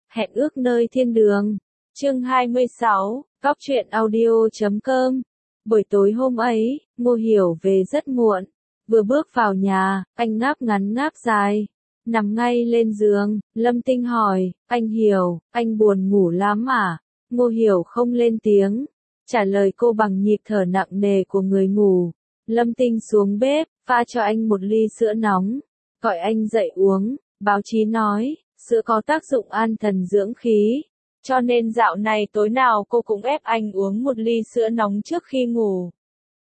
Hẹn ước nơi thiên đường. Chương 26, Góc truyện audio.com. Buổi tối hôm ấy, Ngô Hiểu về rất muộn. Vừa bước vào nhà, anh ngáp ngắn ngáp dài. Nằm ngay lên giường, Lâm Tinh hỏi, anh Hiểu, anh buồn ngủ lắm à? Ngô Hiểu không lên tiếng, trả lời cô bằng nhịp thở nặng nề của người ngủ. Lâm Tinh xuống bếp, pha cho anh một ly sữa nóng, gọi anh dậy uống. Báo chí nói, sữa có tác dụng an thần dưỡng khí, cho nên dạo này tối nào cô cũng ép anh uống một ly sữa nóng trước khi ngủ.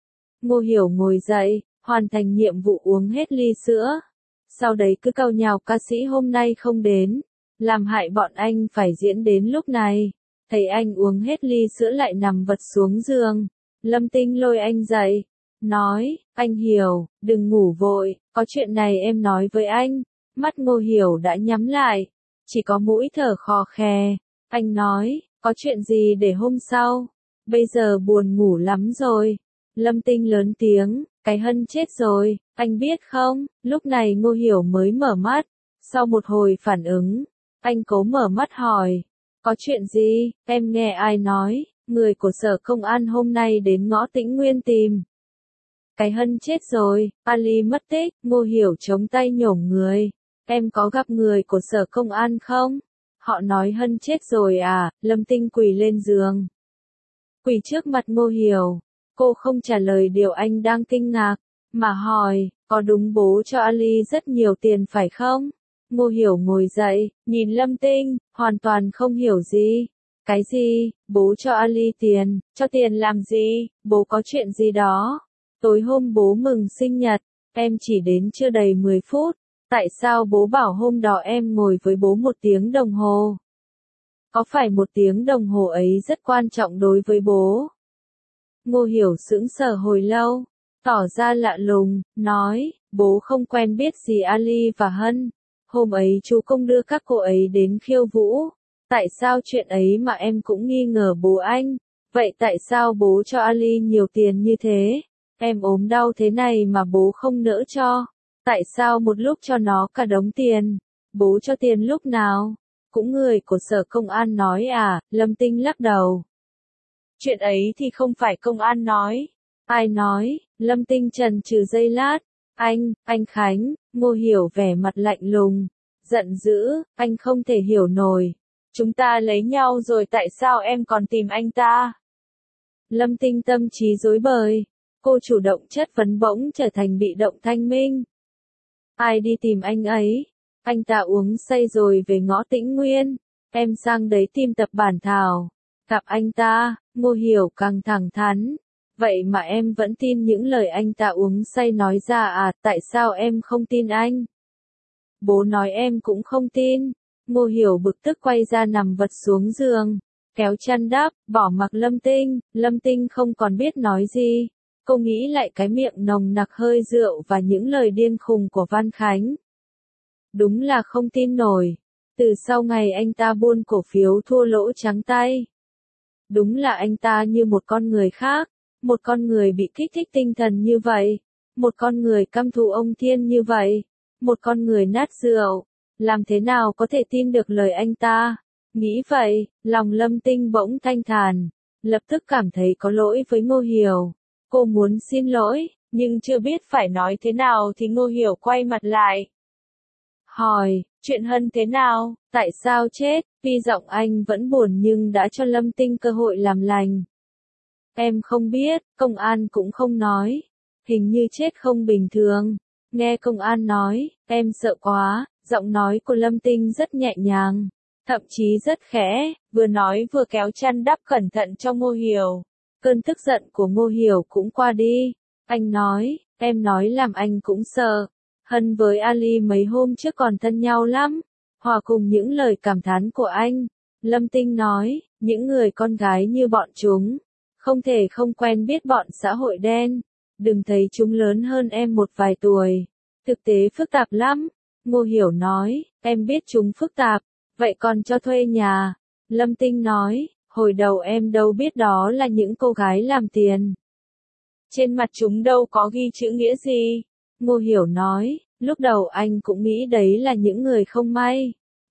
Ngô Hiểu ngồi dậy, hoàn thành nhiệm vụ uống hết ly sữa. Sau đấy cứ cau nhàu ca sĩ hôm nay không đến, làm hại bọn anh phải diễn đến lúc này. Thấy anh uống hết ly sữa lại nằm vật xuống giường, Lâm Tinh lôi anh dậy, nói, anh Hiểu, đừng ngủ vội, có chuyện này em nói với anh. Mắt Ngô Hiểu đã nhắm lại, chỉ có mũi thở khò khè. Anh nói, có chuyện gì để hôm sau? Bây giờ buồn ngủ lắm rồi. Lâm Tinh lớn tiếng, cái Hân chết rồi, anh biết không? Lúc này Ngô Hiểu mới mở mắt. Sau một hồi phản ứng, anh cố mở mắt hỏi, có chuyện gì? Em nghe ai nói, người của sở công an hôm nay đến ngõ Tĩnh Nguyên tìm. Cái Hân chết rồi, Ali mất tích. Ngô Hiểu chống tay nhổm người. Em có gặp người của sở công an không? Họ nói Hân chết rồi à? Lâm Tinh quỳ lên giường, quỳ trước mặt Ngô Hiểu. Cô không trả lời điều anh đang kinh ngạc, mà hỏi, có đúng bố cho Ali rất nhiều tiền phải không? Ngô Hiểu ngồi dậy, nhìn Lâm Tinh, hoàn toàn không hiểu gì. Cái gì? Bố cho Ali tiền? Cho tiền làm gì? Bố có chuyện gì đó? Tối hôm bố mừng sinh nhật, em chỉ đến chưa đầy 10 phút. Tại sao bố bảo hôm đó em ngồi với bố 1 tiếng đồng hồ? Có phải 1 tiếng đồng hồ ấy rất quan trọng đối với bố? Ngô Hiểu sững sờ hồi lâu, tỏ ra lạ lùng, nói, bố không quen biết gì Ali và Hân. Hôm ấy chú Công đưa các cô ấy đến khiêu vũ. Tại sao chuyện ấy mà em cũng nghi ngờ bố anh? Vậy tại sao bố cho Ali nhiều tiền như thế? Em ốm đau thế này mà bố không nỡ cho. Tại sao một lúc cho nó cả đống tiền? Bố cho tiền lúc nào? Cũng người của sở công an nói à? Lâm Tinh lắc đầu. Chuyện ấy thì không phải công an nói. Ai nói? Lâm Tinh chần chừ giây lát. Anh Khánh. Ngô Hiểu vẻ mặt lạnh lùng, giận dữ, anh không thể hiểu nổi. Chúng ta lấy nhau rồi tại sao em còn tìm anh ta? Lâm Tinh tâm trí rối bời. Cô chủ động chất vấn bỗng trở thành bị động thanh minh. Ai đi tìm anh ấy? Anh ta uống say rồi về ngõ Tĩnh Nguyên. Em sang đấy tìm Tập Bản Thảo. Gặp anh ta. Ngô Hiểu càng thẳng thắn. Vậy mà em vẫn tin những lời anh ta uống say nói ra à? Tại sao em không tin anh? Bố nói em cũng không tin. Ngô Hiểu bực tức quay ra nằm vật xuống giường, kéo chăn đắp, bỏ mặc Lâm Tinh. Lâm Tinh không còn biết nói gì. Cô nghĩ lại cái miệng nồng nặc hơi rượu và những lời điên khùng của Văn Khánh. Đúng là không tin nổi. Từ sau ngày anh ta buôn cổ phiếu thua lỗ trắng tay. Đúng là anh ta như một con người khác. Một con người bị kích thích tinh thần như vậy. Một con người căm thù ông Thiên như vậy. Một con người nát rượu. Làm thế nào có thể tin được lời anh ta? Nghĩ vậy, lòng Lâm Tinh bỗng thanh thản. Lập tức cảm thấy có lỗi với Ngô Hiểu. Cô muốn xin lỗi, nhưng chưa biết phải nói thế nào thì Ngô Hiểu quay mặt lại. Hỏi, chuyện Hân thế nào? Tại sao chết? Tuy giọng anh vẫn buồn nhưng đã cho Lâm Tinh cơ hội làm lành. Em không biết, công an cũng không nói. Hình như chết không bình thường. Nghe công an nói, em sợ quá. Giọng nói của Lâm Tinh rất nhẹ nhàng, thậm chí rất khẽ, vừa nói vừa kéo chăn đắp cẩn thận cho Ngô Hiểu. Cơn tức giận của Ngô Hiểu cũng qua đi. Anh nói, em nói làm anh cũng sợ. Hân với Ali mấy hôm trước còn thân nhau lắm. Hòa cùng những lời cảm thán của anh, Lâm Tinh nói, những người con gái như bọn chúng, không thể không quen biết bọn xã hội đen. Đừng thấy chúng lớn hơn em một vài tuổi. Thực tế phức tạp lắm. Ngô Hiểu nói, em biết chúng phức tạp, vậy còn cho thuê nhà. Lâm Tinh nói, hồi đầu em đâu biết đó là những cô gái làm tiền. Trên mặt chúng đâu có ghi chữ nghĩa gì. Ngô Hiểu nói, lúc đầu anh cũng nghĩ đấy là những người không may.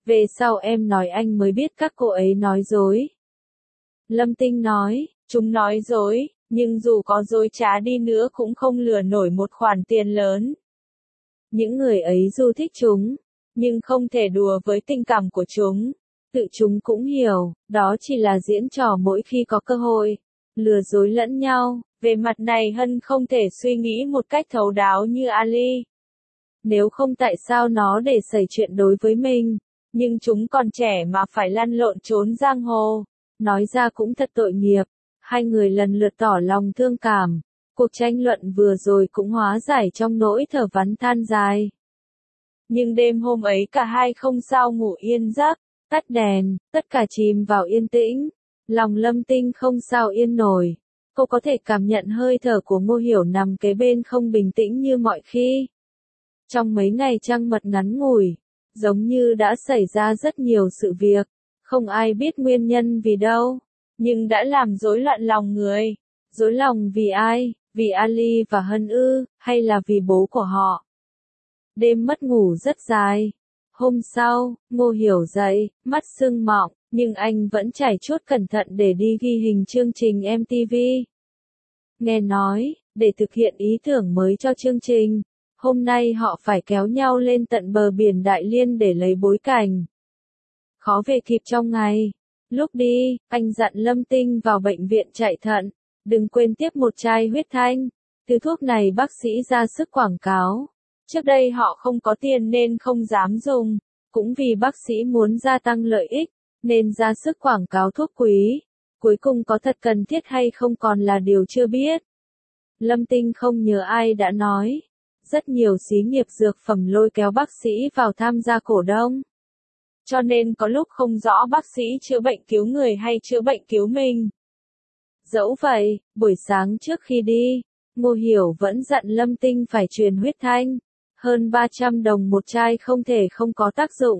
Về sau em nói anh mới biết các cô ấy nói dối. Lâm Tinh nói, chúng nói dối, nhưng dù có dối trá đi nữa cũng không lừa nổi một khoản tiền lớn. Những người ấy dù thích chúng, nhưng không thể đùa với tình cảm của chúng. Tự chúng cũng hiểu, đó chỉ là diễn trò mỗi khi có cơ hội, lừa dối lẫn nhau. Về mặt này Hân không thể suy nghĩ một cách thấu đáo như Ali. Nếu không tại sao nó để xảy chuyện đối với mình, nhưng chúng còn trẻ mà phải lăn lộn trốn giang hồ. Nói ra cũng thật tội nghiệp. Hai người lần lượt tỏ lòng thương cảm. Cuộc tranh luận vừa rồi cũng hóa giải trong nỗi thở vắn than dài. Nhưng đêm hôm ấy cả hai không sao ngủ yên giấc, tắt đèn, tất cả chìm vào yên tĩnh. Lòng Lâm Tinh không sao yên nổi. Cô có thể cảm nhận hơi thở của Ngô Hiểu nằm kế bên không bình tĩnh như mọi khi. Trong mấy ngày trăng mật ngắn ngủi, giống như đã xảy ra rất nhiều sự việc, không ai biết nguyên nhân vì đâu, nhưng đã làm rối loạn lòng người. Rối lòng vì ai, vì Ali và Hân ư, hay là vì bố của họ? Đêm mất ngủ rất dài. Hôm sau, Ngô Hiểu dậy, mắt sưng mọng, nhưng anh vẫn trải chuốt cẩn thận để đi ghi hình chương trình MTV. Nghe nói, để thực hiện ý tưởng mới cho chương trình, hôm nay họ phải kéo nhau lên tận bờ biển Đại Liên để lấy bối cảnh. Khó về kịp trong ngày. Lúc đi, anh dặn Lâm Tinh vào bệnh viện chạy thận, đừng quên tiếp một chai huyết thanh. Thứ thuốc này bác sĩ ra sức quảng cáo. Trước đây họ không có tiền nên không dám dùng, cũng vì bác sĩ muốn gia tăng lợi ích, nên ra sức quảng cáo thuốc quý. Cuối cùng có thật cần thiết hay không còn là điều chưa biết. Lâm Tinh không nhớ ai đã nói. Rất nhiều xí nghiệp dược phẩm lôi kéo bác sĩ vào tham gia cổ đông. Cho nên có lúc không rõ bác sĩ chữa bệnh cứu người hay chữa bệnh cứu mình. Dẫu vậy, buổi sáng trước khi đi, Ngô Hiểu vẫn dặn Lâm Tinh phải truyền huyết thanh. Hơn 300 đồng một chai không thể không có tác dụng.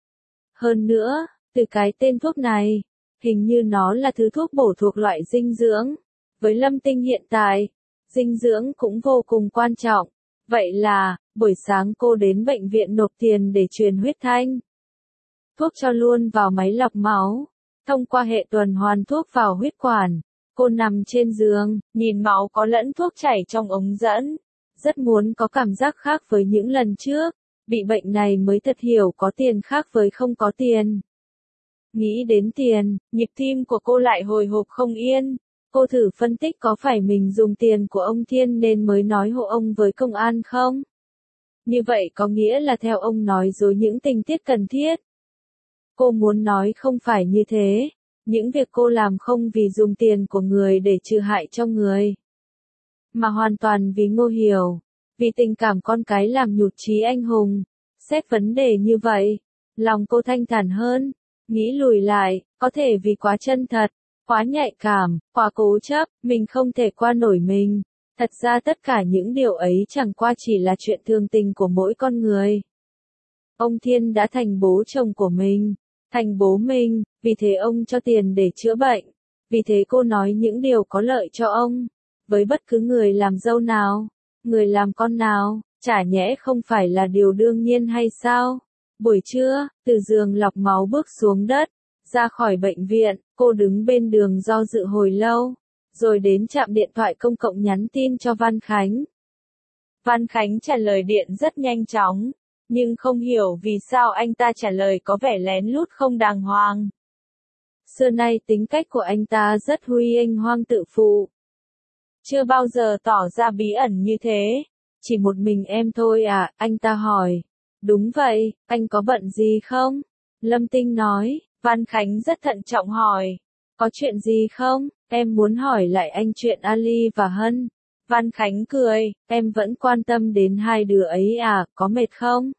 Hơn nữa, từ cái tên thuốc này, hình như nó là thứ thuốc bổ thuộc loại dinh dưỡng. Với Lâm Tinh hiện tại, dinh dưỡng cũng vô cùng quan trọng. Vậy là, buổi sáng cô đến bệnh viện nộp tiền để truyền huyết thanh. Thuốc cho luôn vào máy lọc máu. Thông qua hệ tuần hoàn thuốc vào huyết quản. Cô nằm trên giường, nhìn máu có lẫn thuốc chảy trong ống dẫn. Rất muốn có cảm giác khác với những lần trước. Bị bệnh này mới thật hiểu có tiền khác với không có tiền. Nghĩ đến tiền, nhịp tim của cô lại hồi hộp không yên. Cô thử phân tích có phải mình dùng tiền của ông Thiên nên mới nói hộ ông với công an không? Như vậy có nghĩa là theo ông nói dối những tình tiết cần thiết. Cô muốn nói không phải như thế. Những việc cô làm không vì dùng tiền của người để trừ hại cho người. Mà hoàn toàn vì Ngô Hiểu. Vì tình cảm con cái làm nhụt chí anh hùng. Xét vấn đề như vậy, lòng cô thanh thản hơn. Nghĩ lùi lại, có thể vì quá chân thật, quá nhạy cảm, quá cố chấp, mình không thể qua nổi mình. Thật ra tất cả những điều ấy chẳng qua chỉ là chuyện thường tình của mỗi con người. Ông Thiên đã thành bố chồng của mình, thành bố mình, vì thế ông cho tiền để chữa bệnh. Vì thế cô nói những điều có lợi cho ông. Với bất cứ người làm dâu nào, người làm con nào, chả nhẽ không phải là điều đương nhiên hay sao? Buổi trưa, từ giường lọc máu bước xuống đất, ra khỏi bệnh viện, cô đứng bên đường do dự hồi lâu, rồi đến trạm điện thoại công cộng nhắn tin cho Văn Khánh. Văn Khánh trả lời điện rất nhanh chóng, nhưng không hiểu vì sao anh ta trả lời có vẻ lén lút không đàng hoàng. Xưa nay tính cách của anh ta rất huy anh hoang tự phụ. Chưa bao giờ tỏ ra bí ẩn như thế. Chỉ một mình em thôi à, anh ta hỏi. Đúng vậy, anh có bận gì không? Lâm Tinh nói. Văn Khánh rất thận trọng hỏi. Có chuyện gì không? Em muốn hỏi lại anh chuyện Ali và Hân. Văn Khánh cười. Em vẫn quan tâm đến hai đứa ấy à, có mệt không?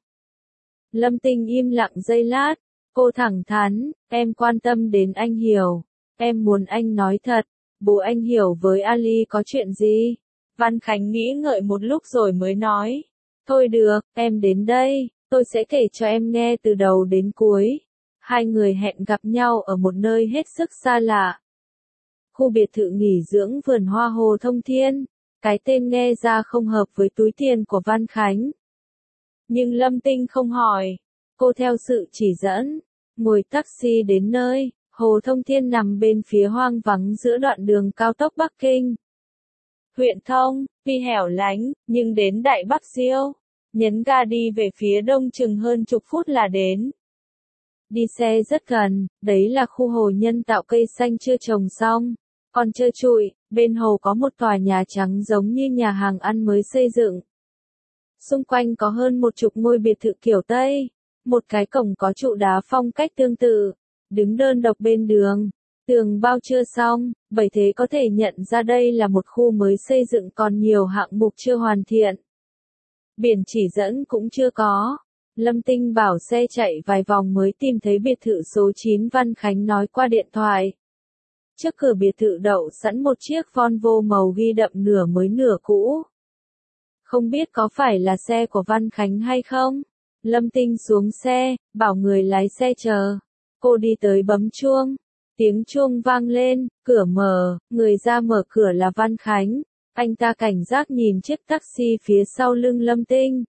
Lâm Tinh im lặng giây lát. Cô thẳng thắn. Em quan tâm đến anh Hiểu. Em muốn anh nói thật. Bố anh Hiểu với Ali có chuyện gì? Văn Khánh nghĩ ngợi một lúc rồi mới nói. Thôi được, em đến đây, tôi sẽ kể cho em nghe từ đầu đến cuối. Hai người hẹn gặp nhau ở một nơi hết sức xa lạ. Khu biệt thự nghỉ dưỡng vườn hoa Hồ Thông Thiên. Cái tên nghe ra không hợp với túi tiền của Văn Khánh. Nhưng Lâm Tinh không hỏi. Cô theo sự chỉ dẫn, ngồi taxi đến nơi, Hồ Thông Thiên nằm bên phía hoang vắng giữa đoạn đường cao tốc Bắc Kinh. Huyện Thông, tuy hẻo lánh, nhưng đến Đại Bắc Diêu, nhấn ga đi về phía đông chừng hơn chục phút là đến. Đi xe rất gần, đấy là khu hồ nhân tạo cây xanh chưa trồng xong, còn trơ trụi, bên hồ có một tòa nhà trắng giống như nhà hàng ăn mới xây dựng. Xung quanh có hơn 10 ngôi biệt thự kiểu Tây, một cái cổng có trụ đá phong cách tương tự, đứng đơn độc bên đường, tường bao chưa xong, bởi thế có thể nhận ra đây là một khu mới xây dựng còn nhiều hạng mục chưa hoàn thiện. Biển chỉ dẫn cũng chưa có. Lâm Tinh bảo xe chạy vài vòng mới tìm thấy biệt thự số 9 Văn Khánh nói qua điện thoại. Trước cửa biệt thự đậu sẵn một chiếc Volvo màu ghi đậm nửa mới nửa cũ. Không biết có phải là xe của Văn Khánh hay không? Lâm Tinh xuống xe, bảo người lái xe chờ. Cô đi tới bấm chuông. Tiếng chuông vang lên, cửa mở, người ra mở cửa là Văn Khánh. Anh ta cảnh giác nhìn chiếc taxi phía sau lưng Lâm Tinh.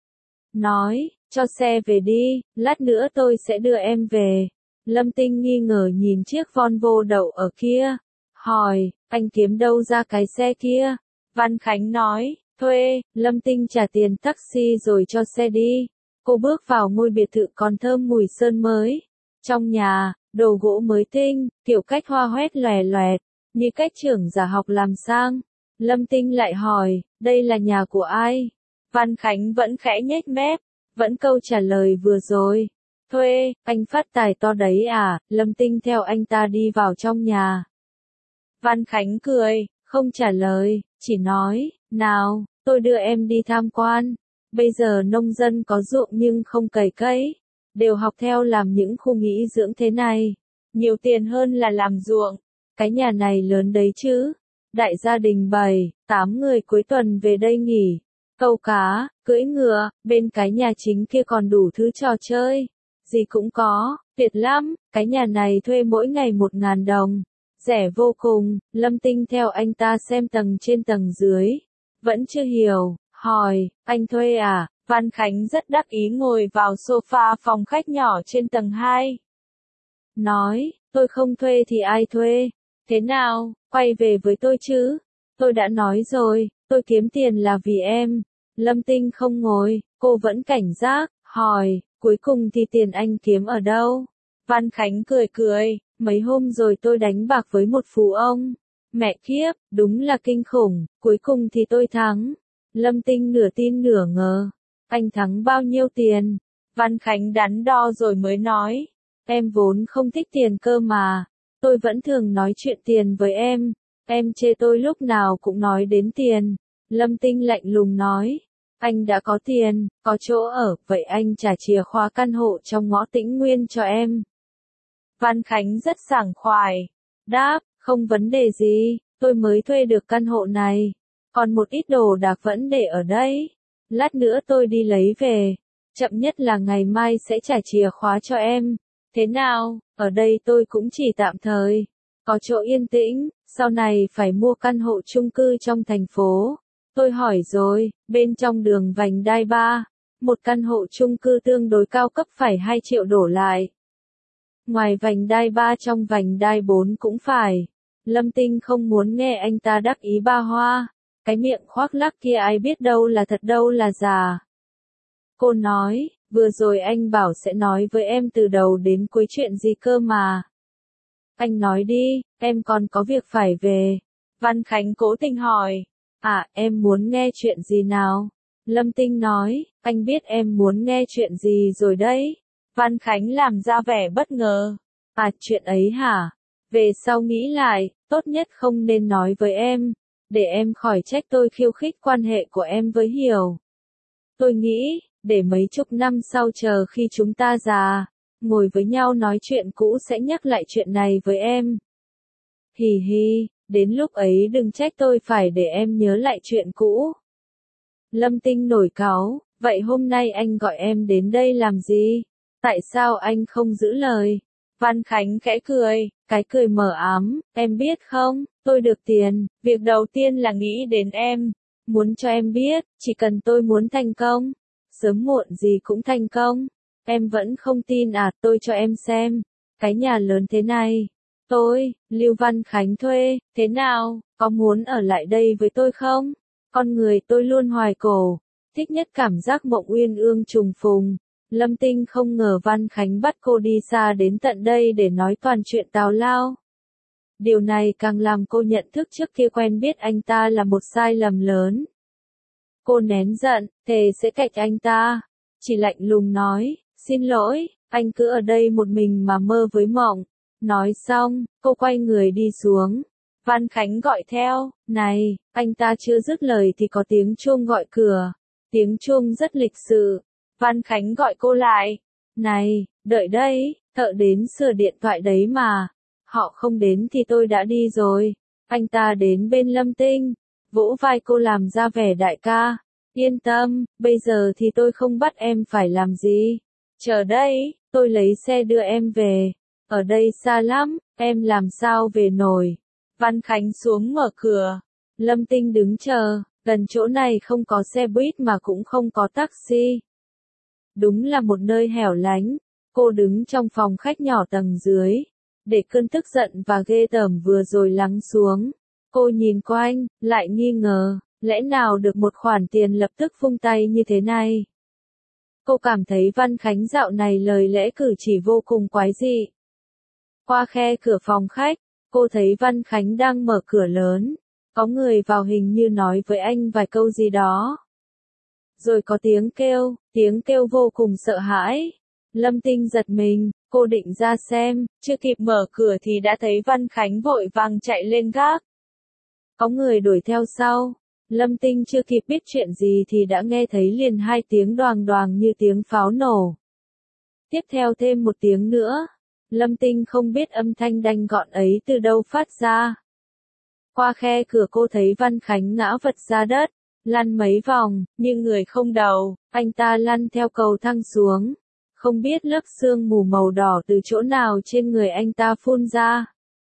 Nói, cho xe về đi, lát nữa tôi sẽ đưa em về. Lâm Tinh nghi ngờ nhìn chiếc Volvo đậu ở kia. Hỏi, anh kiếm đâu ra cái xe kia? Văn Khánh nói, thuê. Lâm Tinh trả tiền taxi rồi cho xe đi. Cô bước vào ngôi biệt thự còn thơm mùi sơn mới. Trong nhà, đồ gỗ mới tinh, kiểu cách hoa hoét lòe loẹt, như cách trưởng giả học làm sang. Lâm Tinh lại hỏi, đây là nhà của ai? Văn Khánh vẫn khẽ nhếch mép, vẫn câu trả lời vừa rồi. Thuê, anh phát tài to đấy à? Lâm Tinh theo anh ta đi vào trong nhà. Văn Khánh cười, không trả lời, chỉ nói, nào, tôi đưa em đi tham quan. Bây giờ nông dân có ruộng nhưng không cày cấy, đều học theo làm những khu nghỉ dưỡng thế này. Nhiều tiền hơn là làm ruộng. Cái nhà này lớn đấy chứ. Đại gia đình 7-8 người cuối tuần về đây nghỉ. Câu cá, cưỡi ngựa, bên cái nhà chính kia còn đủ thứ trò chơi. Gì cũng có, tuyệt lắm, cái nhà này thuê mỗi ngày 1.000 đồng. Rẻ vô cùng. Lâm Tinh theo anh ta xem tầng trên tầng dưới. Vẫn chưa hiểu, hỏi, anh thuê à? Văn Khánh rất đắc ý ngồi vào sofa phòng khách nhỏ trên tầng 2. Nói, tôi không thuê thì ai thuê? Thế nào, quay về với tôi chứ? Tôi đã nói rồi, tôi kiếm tiền là vì em. Lâm Tinh không ngồi, cô vẫn cảnh giác, hỏi, cuối cùng thì tiền anh kiếm ở đâu? Văn Khánh cười cười, mấy hôm rồi tôi đánh bạc với một phú ông. Mẹ kiếp, đúng là kinh khủng, cuối cùng thì tôi thắng. Lâm Tinh nửa tin nửa ngờ. Anh thắng bao nhiêu tiền? Văn Khánh đắn đo rồi mới nói. Em vốn không thích tiền cơ mà. Tôi vẫn thường nói chuyện tiền với em. Em chê tôi lúc nào cũng nói đến tiền. Lâm Tinh lạnh lùng nói. Anh đã có tiền, có chỗ ở, vậy anh trả chìa khóa căn hộ trong ngõ Tĩnh Nguyên cho em. Văn Khánh rất sảng khoái. Đáp, không vấn đề gì, tôi mới thuê được căn hộ này. Còn một ít đồ đạc vẫn để ở đây. Lát nữa tôi đi lấy về. Chậm nhất là ngày mai sẽ trả chìa khóa cho em. Thế nào, ở đây tôi cũng chỉ tạm thời. Có chỗ yên tĩnh, sau này phải mua căn hộ chung cư trong thành phố. Tôi hỏi rồi, bên trong đường vành đai 3, một căn hộ chung cư tương đối cao cấp phải 2 triệu đổ lại. Ngoài vành đai 3 trong vành đai 4 cũng phải. Lâm Tinh không muốn nghe anh ta đắc ý ba hoa. Cái miệng khoác lác kia ai biết đâu là thật đâu là giả. Cô nói, vừa rồi anh bảo sẽ nói với em từ đầu đến cuối chuyện gì cơ mà. Anh nói đi, em còn có việc phải về. Văn Khánh cố tình hỏi. À, em muốn nghe chuyện gì nào? Lâm Tinh nói, anh biết em muốn nghe chuyện gì rồi đấy. Văn Khánh làm ra vẻ bất ngờ. À, chuyện ấy hả? Về sau nghĩ lại, tốt nhất không nên nói với em. Để em khỏi trách tôi khiêu khích quan hệ của em với Hiểu. Tôi nghĩ, để mấy chục năm sau chờ khi chúng ta già, ngồi với nhau nói chuyện cũ sẽ nhắc lại chuyện này với em. Hì hì, đến lúc ấy đừng trách tôi phải để em nhớ lại chuyện cũ. Lâm Tinh nổi cáu, vậy hôm nay anh gọi em đến đây làm gì? Tại sao anh không giữ lời? Văn Khánh khẽ cười, cái cười mờ ám, em biết không, tôi được tiền, việc đầu tiên là nghĩ đến em. Muốn cho em biết, chỉ cần tôi muốn thành công, sớm muộn gì cũng thành công. Em vẫn không tin à, tôi cho em xem. Cái nhà lớn thế này. Tôi, Lưu Văn Khánh thuê, thế nào, có muốn ở lại đây với tôi không? Con người tôi luôn hoài cổ, thích nhất cảm giác mộng uyên ương trùng phùng. Lâm Tinh không ngờ Văn Khánh bắt cô đi xa đến tận đây để nói toàn chuyện tào lao. Điều này càng làm cô nhận thức trước kia quen biết anh ta là một sai lầm lớn. Cô nén giận, thề sẽ cạch anh ta. Chỉ lạnh lùng nói, xin lỗi, anh cứ ở đây một mình mà mơ với mộng. Nói xong, cô quay người đi xuống. Văn Khánh gọi theo, này, anh ta chưa dứt lời thì có tiếng chuông gọi cửa. Tiếng chuông rất lịch sự. Văn Khánh gọi cô lại. Này, đợi đấy, thợ đến sửa điện thoại đấy mà. Họ không đến thì tôi đã đi rồi. Anh ta đến bên Lâm Tinh, vỗ vai cô làm ra vẻ đại ca. Yên tâm, bây giờ thì tôi không bắt em phải làm gì. Chờ đây, tôi lấy xe đưa em về. Ở đây xa lắm, em làm sao về nổi. Văn Khánh xuống mở cửa. Lâm Tinh đứng chờ, gần chỗ này không có xe buýt mà cũng không có taxi. Đúng là một nơi hẻo lánh. Cô đứng trong phòng khách nhỏ tầng dưới. Để cơn tức giận và ghê tởm vừa rồi lắng xuống. Cô nhìn quanh, lại nghi ngờ, lẽ nào được một khoản tiền lập tức vung tay như thế này. Cô cảm thấy Văn Khánh dạo này lời lẽ cử chỉ vô cùng quái dị. Qua khe cửa phòng khách, cô thấy Văn Khánh đang mở cửa lớn. Có người vào hình như nói với anh vài câu gì đó. Rồi có tiếng kêu vô cùng sợ hãi. Lâm Tinh giật mình, cô định ra xem, chưa kịp mở cửa thì đã thấy Văn Khánh vội vàng chạy lên gác. Có người đuổi theo sau. Lâm Tinh chưa kịp biết chuyện gì thì đã nghe thấy liền hai tiếng đoàng đoàng như tiếng pháo nổ. Tiếp theo thêm một tiếng nữa. Lâm Tinh không biết âm thanh đanh gọn ấy từ đâu phát ra. Qua khe cửa cô thấy Văn Khánh ngã vật ra đất, lăn mấy vòng, nhưng người không đầu, anh ta lăn theo cầu thang xuống. Không biết lớp sương mù màu đỏ từ chỗ nào trên người anh ta phun ra.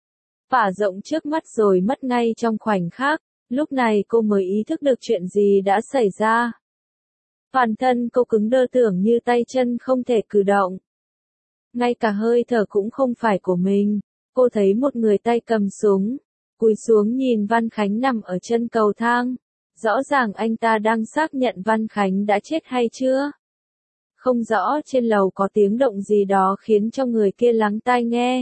Phả rộng trước mắt rồi mất ngay trong khoảnh khắc, lúc này cô mới ý thức được chuyện gì đã xảy ra. Toàn thân cô cứng đơ tưởng như tay chân không thể cử động. Ngay cả hơi thở cũng không phải của mình, cô thấy một người tay cầm súng, cúi xuống nhìn Văn Khánh nằm ở chân cầu thang. Rõ ràng anh ta đang xác nhận Văn Khánh đã chết hay chưa. Không rõ trên lầu có tiếng động gì đó khiến cho người kia lắng tai nghe.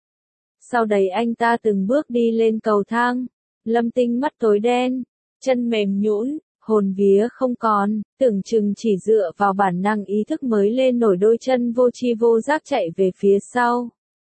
Sau đấy anh ta từng bước đi lên cầu thang. Lâm Tinh mắt tối đen, chân mềm nhũn, hồn vía không còn, tưởng chừng chỉ dựa vào bản năng ý thức mới lên nổi đôi chân vô tri vô giác chạy về phía sau.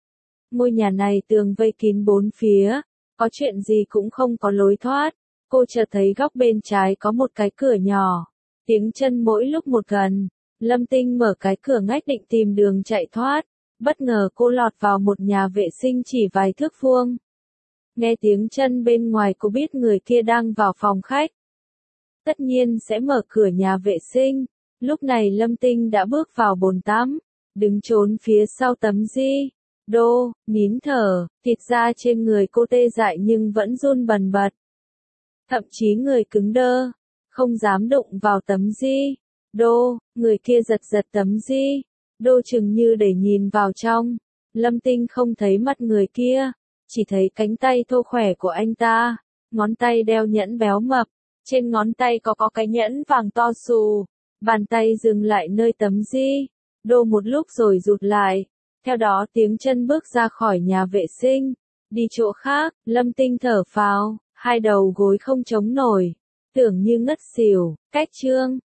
Ngôi nhà này tường vây kín bốn phía, có chuyện gì cũng không có lối thoát. Cô chợt thấy góc bên trái có một cái cửa nhỏ, tiếng chân mỗi lúc một gần. Lâm Tinh mở cái cửa ngách định tìm đường chạy thoát, bất ngờ cô lọt vào một nhà vệ sinh chỉ vài thước vuông. Nghe tiếng chân bên ngoài cô biết người kia đang vào phòng khách. Tất nhiên sẽ mở cửa nhà vệ sinh. Lúc này Lâm Tinh đã bước vào bồn tắm, đứng trốn phía sau tấm đô, nín thở, thịt da trên người cô tê dại nhưng vẫn run bần bật. Thậm chí người cứng đơ, không dám đụng vào tấm đô, người kia giật giật tấm đô chừng như để nhìn vào trong. Lâm Tinh không thấy mặt người kia, chỉ thấy cánh tay thô khỏe của anh ta, ngón tay đeo nhẫn béo mập, trên ngón tay có cái nhẫn vàng to xù, bàn tay dừng lại nơi tấm đô một lúc rồi rụt lại, theo đó tiếng chân bước ra khỏi nhà vệ sinh, đi chỗ khác. Lâm Tinh thở phào, hai đầu gối không chống nổi, tưởng như ngất xỉu. Cách chương